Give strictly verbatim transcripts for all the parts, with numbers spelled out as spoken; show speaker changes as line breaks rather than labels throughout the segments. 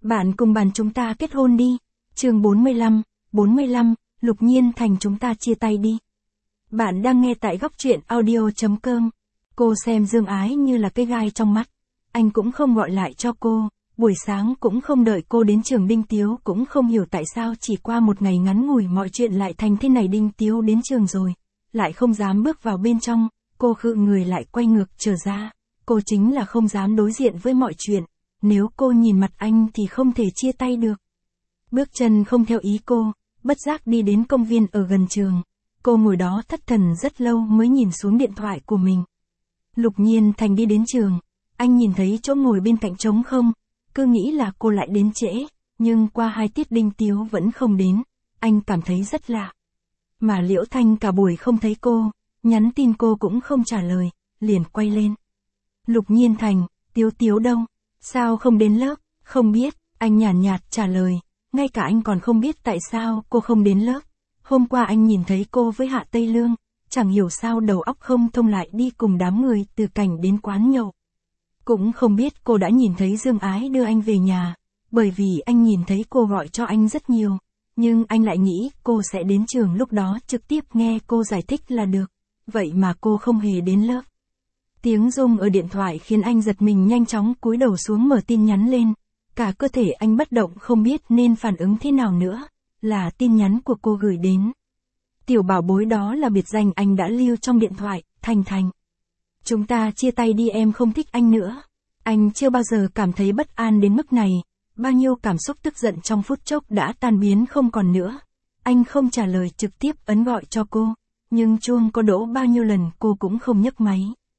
Bạn cùng bàn chúng ta kết hôn đi. Chương bốn mươi lăm, bốn mươi lăm, Lục Nhiên Thành chúng ta chia tay đi. Bạn đang nghe tại góc truyện audio chấm com. Cô xem Dương Ái như là cái gai trong mắt. Anh cũng không gọi lại cho cô, buổi sáng cũng không đợi cô đến trường. Đinh Tiếu cũng không hiểu tại sao chỉ qua một ngày ngắn ngủi mọi chuyện lại thành thế này. Đinh Tiếu đến trường rồi, lại không dám bước vào bên trong, cô khựng người lại quay ngược trở ra. Cô chính là không dám đối diện với mọi chuyện, nếu cô nhìn mặt anh thì không thể chia tay được. Bước chân không theo ý cô, bất giác đi đến công viên ở gần trường. Cô ngồi đó thất thần rất lâu mới nhìn xuống điện thoại của mình. Lục Nhiên Thành đi đến trường, anh nhìn thấy chỗ ngồi bên cạnh trống không, cứ nghĩ là cô lại đến trễ, nhưng qua hai tiết Đinh Tiếu vẫn không đến, anh cảm thấy rất lạ. Mà Liễu Thanh cả buổi không thấy cô, nhắn tin cô cũng không trả lời, liền quay lên. Lục Nhiên Thành, Tiếu Tiếu đâu? Sao không đến lớp? Không biết, anh nhàn nhạt, nhạt trả lời, ngay cả anh còn không biết tại sao cô không đến lớp. Hôm qua anh nhìn thấy cô với Hạ Tây Lương, chẳng hiểu sao đầu óc không thông lại đi cùng đám người từ Cảnh đến quán nhậu. Cũng không biết cô đã nhìn thấy Dương Ái đưa anh về nhà, bởi vì anh nhìn thấy cô gọi cho anh rất nhiều, nhưng anh lại nghĩ cô sẽ đến trường lúc đó trực tiếp nghe cô giải thích là được, vậy mà cô không hề đến lớp. Tiếng rung ở điện thoại khiến anh giật mình, nhanh chóng cúi đầu xuống mở tin nhắn lên, cả cơ thể anh bất động không biết nên phản ứng thế nào nữa, là tin nhắn của cô gửi đến. Tiểu bảo bối đó là biệt danh anh đã lưu trong điện thoại, Thành Thành. Chúng ta chia tay đi, em không thích anh nữa. Anh chưa bao giờ cảm thấy bất an đến mức này, bao nhiêu cảm xúc tức giận trong phút chốc đã tan biến không còn nữa. Anh không trả lời, trực tiếp ấn gọi cho cô, nhưng chuông có đổ bao nhiêu lần cô cũng không nhấc máy.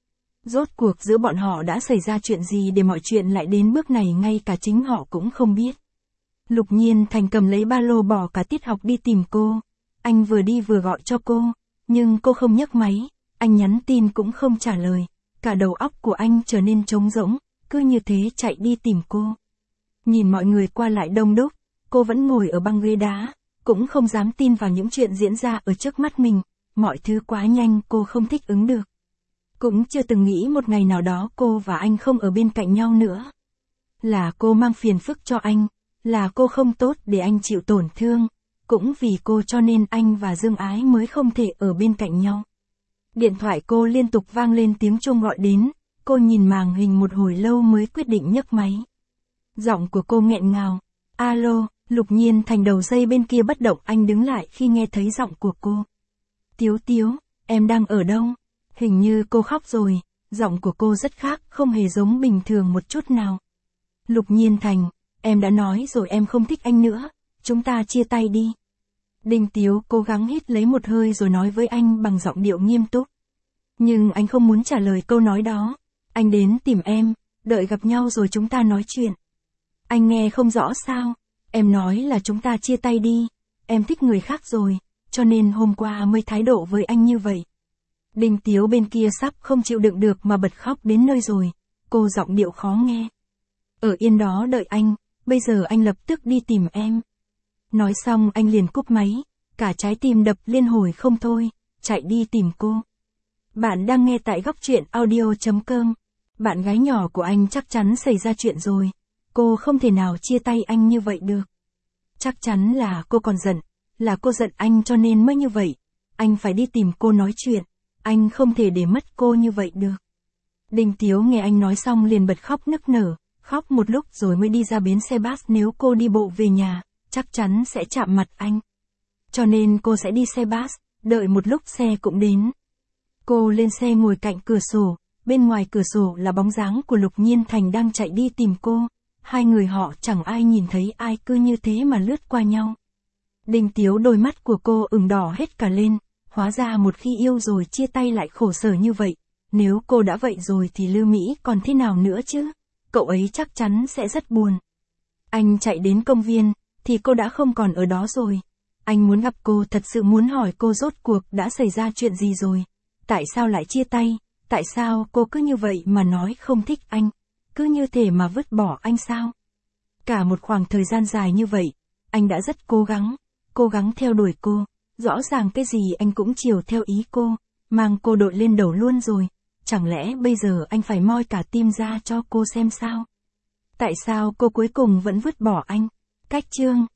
Rốt cuộc giữa bọn họ đã xảy ra chuyện gì để mọi chuyện lại đến bước này ngay cả chính họ cũng không biết. Lục Nhiên Thành cầm lấy ba lô bỏ cả tiết học đi tìm cô. Anh vừa đi vừa gọi cho cô, nhưng cô không nhấc máy, anh nhắn tin cũng không trả lời, cả đầu óc của anh trở nên trống rỗng, cứ như thế chạy đi tìm cô. Nhìn mọi người qua lại đông đúc, cô vẫn ngồi ở băng ghế đá, cũng không dám tin vào những chuyện diễn ra ở trước mắt mình, mọi thứ quá nhanh cô không thích ứng được. Cũng chưa từng nghĩ một ngày nào đó cô và anh không ở bên cạnh nhau nữa. Là cô mang phiền phức cho anh, là cô không tốt để anh chịu tổn thương, cũng vì cô cho nên anh và Dương Ái mới không thể ở bên cạnh nhau. Điện thoại cô liên tục vang lên tiếng chuông gọi đến, cô nhìn màn hình một hồi lâu mới quyết định nhấc máy. Giọng của cô nghẹn ngào, alo. Lục Nhiên Thành đầu dây bên kia bất động, anh đứng lại khi nghe thấy giọng của cô. Tiếu Tiếu, em đang ở đâu? Hình như cô khóc rồi, giọng của cô rất khác, không hề giống bình thường một chút nào. Lục Nhiên Thành, em đã nói rồi em không thích anh nữa, chúng ta chia tay đi. Đinh Tiếu cố gắng hít lấy một hơi rồi nói với anh bằng giọng điệu nghiêm túc. Nhưng anh không muốn trả lời câu nói đó, anh đến tìm em, đợi gặp nhau rồi chúng ta nói chuyện. Anh nghe không rõ sao, em nói là chúng ta chia tay đi, em thích người khác rồi, cho nên hôm qua mới thái độ với anh như vậy. Đinh Tiếu bên kia sắp không chịu đựng được mà bật khóc đến nơi rồi, cô giọng điệu khó nghe. Ở yên đó đợi anh, bây giờ anh lập tức đi tìm em. Nói xong anh liền cúp máy, cả trái tim đập liên hồi không thôi, chạy đi tìm cô. Bạn đang nghe tại góc truyện audio chấm com. Bạn gái nhỏ của anh chắc chắn xảy ra chuyện rồi, cô không thể nào chia tay anh như vậy được. Chắc chắn là cô còn giận, là cô giận anh cho nên mới như vậy, anh phải đi tìm cô nói chuyện, anh không thể để mất cô như vậy được. Đinh Tiếu nghe anh nói xong liền bật khóc nức nở, khóc một lúc rồi mới đi ra bến xe bus. Nếu cô đi bộ về nhà, chắc chắn sẽ chạm mặt anh. Cho nên cô sẽ đi xe bus, đợi một lúc xe cũng đến. Cô lên xe ngồi cạnh cửa sổ, bên ngoài cửa sổ là bóng dáng của Lục Nhiên Thành đang chạy đi tìm cô. Hai người họ chẳng ai nhìn thấy ai, cứ như thế mà lướt qua nhau. Đinh Tiếu đôi mắt của cô ửng đỏ hết cả lên, hóa ra một khi yêu rồi chia tay lại khổ sở như vậy. Nếu cô đã vậy rồi thì Lưu Mỹ còn thế nào nữa chứ? Cậu ấy chắc chắn sẽ rất buồn. Anh chạy đến công viên, thì cô đã không còn ở đó rồi. Anh muốn gặp cô, thật sự muốn hỏi cô rốt cuộc đã xảy ra chuyện gì rồi. Tại sao lại chia tay? Tại sao cô cứ như vậy mà nói không thích anh? Cứ như thể mà vứt bỏ anh sao? Cả một khoảng thời gian dài như vậy, anh đã rất cố gắng, cố gắng theo đuổi cô. Rõ ràng cái gì anh cũng chiều theo ý cô, mang cô đội lên đầu luôn rồi. Chẳng lẽ bây giờ anh phải moi cả tim ra cho cô xem sao? Tại sao cô cuối cùng vẫn vứt bỏ anh? Cách chương